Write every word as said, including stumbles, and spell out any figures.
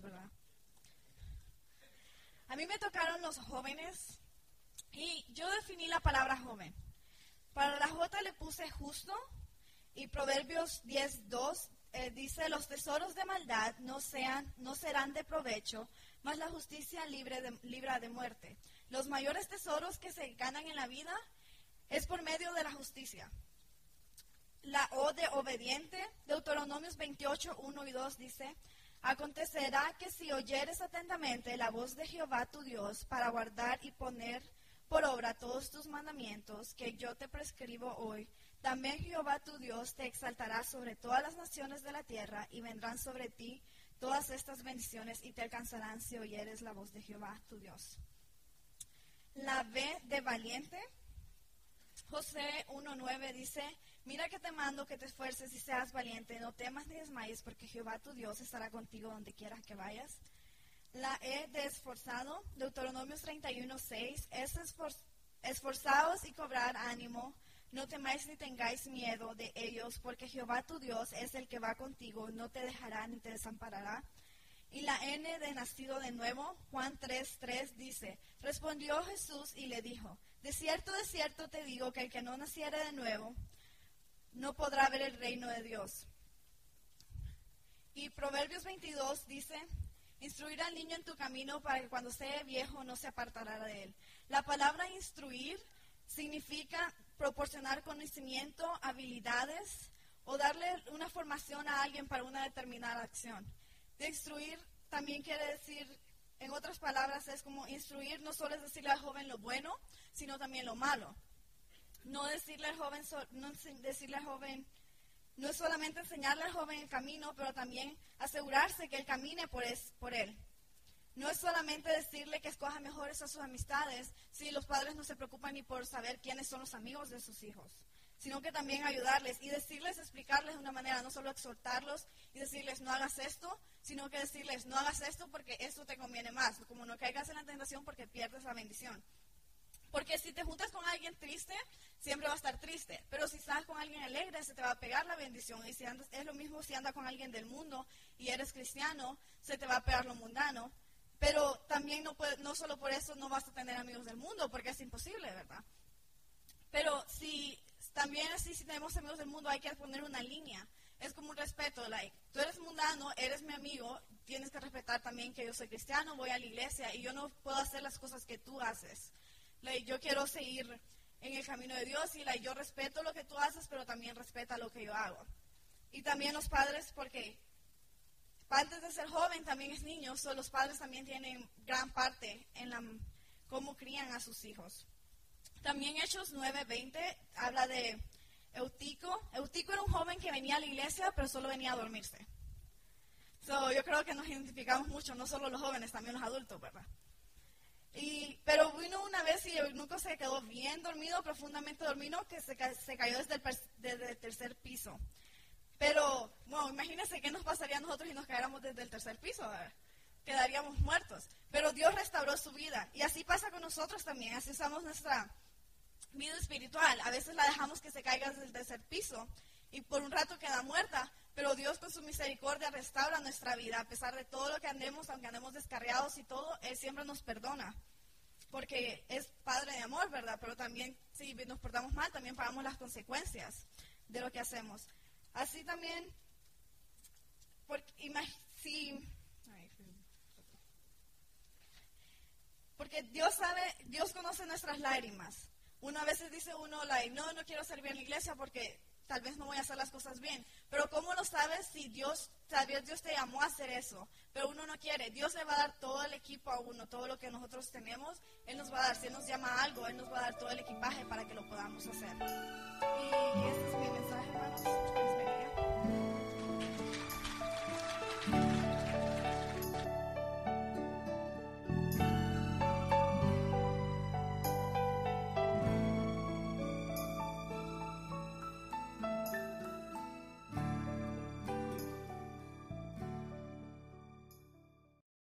¿verdad? A mí me tocaron los jóvenes y yo definí la palabra joven. Para la J le puse justo y Proverbios diez dos eh, dice, los tesoros de maldad no, sean, no serán de provecho, mas la justicia libre de, libra de muerte. Los mayores tesoros que se ganan en la vida es por medio de la justicia. La O de obediente, Deuteronomios veintiocho, uno y dos dice, acontecerá que si oyeres atentamente la voz de Jehová tu Dios para guardar y poner por obra todos tus mandamientos que yo te prescribo hoy, también Jehová tu Dios te exaltará sobre todas las naciones de la tierra y vendrán sobre ti todas estas bendiciones y te alcanzarán si oyeres la voz de Jehová tu Dios. La V de valiente, Josué uno nueve dice, mira que te mando que te esfuerces y seas valiente, no temas ni desmayes, porque Jehová tu Dios estará contigo donde quieras que vayas. La E de esforzado, Deuteronomios treinta y uno seis, es esfor- esforzaos y cobrar ánimo, no temáis ni tengáis miedo de ellos, porque Jehová tu Dios es el que va contigo, no te dejará ni te desamparará. Y la N de nacido de nuevo, Juan tres tres dice, respondió Jesús y le dijo, de cierto, de cierto te digo que el que no naciere de nuevo no podrá ver el reino de Dios. Y Proverbios veintidós dice, instruir al niño en tu camino para que cuando sea viejo no se apartará de él. La palabra instruir significa proporcionar conocimiento, habilidades o darle una formación a alguien para una determinada acción. De instruir también quiere decir, en otras palabras, es como instruir no solo es decirle al joven lo bueno, sino también lo malo. No decirle al joven, no decirle al joven, no es solamente enseñarle al joven el camino, pero también asegurarse que él camine por, es, por él. No es solamente decirle que escoja mejores a sus amistades, si los padres no se preocupan ni por saber quiénes son los amigos de sus hijos, sino que también ayudarles y decirles, explicarles de una manera, no solo exhortarlos y decirles no hagas esto, sino que decirles no hagas esto porque esto te conviene más, como no caigas en la tentación porque pierdes la bendición. Porque si te juntas con alguien triste, siempre va a estar triste. Pero si estás con alguien alegre, se te va a pegar la bendición. Y si andas, es lo mismo si andas con alguien del mundo y eres cristiano, se te va a pegar lo mundano. Pero también no, puede, no solo por eso no vas a tener amigos del mundo, porque es imposible, ¿verdad? Pero si también así, si tenemos amigos del mundo, hay que poner una línea. Es como un respeto, like, tú eres mundano, eres mi amigo, tienes que respetar también que yo soy cristiano, voy a la iglesia y yo no puedo hacer las cosas que tú haces. Like, yo quiero seguir en el camino de Dios y like, yo respeto lo que tú haces, pero también respeta lo que yo hago. Y también los padres, porque antes de ser joven también es niño, so los padres también tienen gran parte en la, cómo crían a sus hijos. También Hechos nueve veinte habla de Eutico. Eutico era un joven que venía a la iglesia, pero solo venía a dormirse. So, yo creo que nos identificamos mucho, no solo los jóvenes, también los adultos, ¿verdad? Y, pero vino una vez y Eunuco se quedó bien dormido, profundamente dormido, que se, ca se cayó desde el, desde el tercer piso. Pero, bueno, imagínense qué nos pasaría a nosotros si nos cayéramos desde el tercer piso, ¿verdad? Quedaríamos muertos. Pero Dios restauró su vida. Y así pasa con nosotros también, así usamos nuestra vida espiritual. A veces la dejamos que se caiga desde el tercer piso y por un rato queda muerta. Pero Dios con su misericordia restaura nuestra vida. A pesar de todo lo que andemos, aunque andemos descarriados y todo, Él siempre nos perdona. Porque es Padre de amor, ¿verdad? Pero también, si nos portamos mal, también pagamos las consecuencias de lo que hacemos. Así también, porque, si, porque Dios sabe, Dios conoce nuestras lágrimas. Uno a veces dice uno, like, no, no quiero servir en la iglesia porque tal vez no voy a hacer las cosas bien. Pero ¿cómo lo sabes si Dios, tal vez Dios te llamó a hacer eso? Pero uno no quiere. Dios le va a dar todo el equipo a uno, todo lo que nosotros tenemos, Él nos va a dar. Si Él nos llama a algo, Él nos va a dar todo el equipaje para que lo podamos hacer. Y este es mi mensaje, hermanos.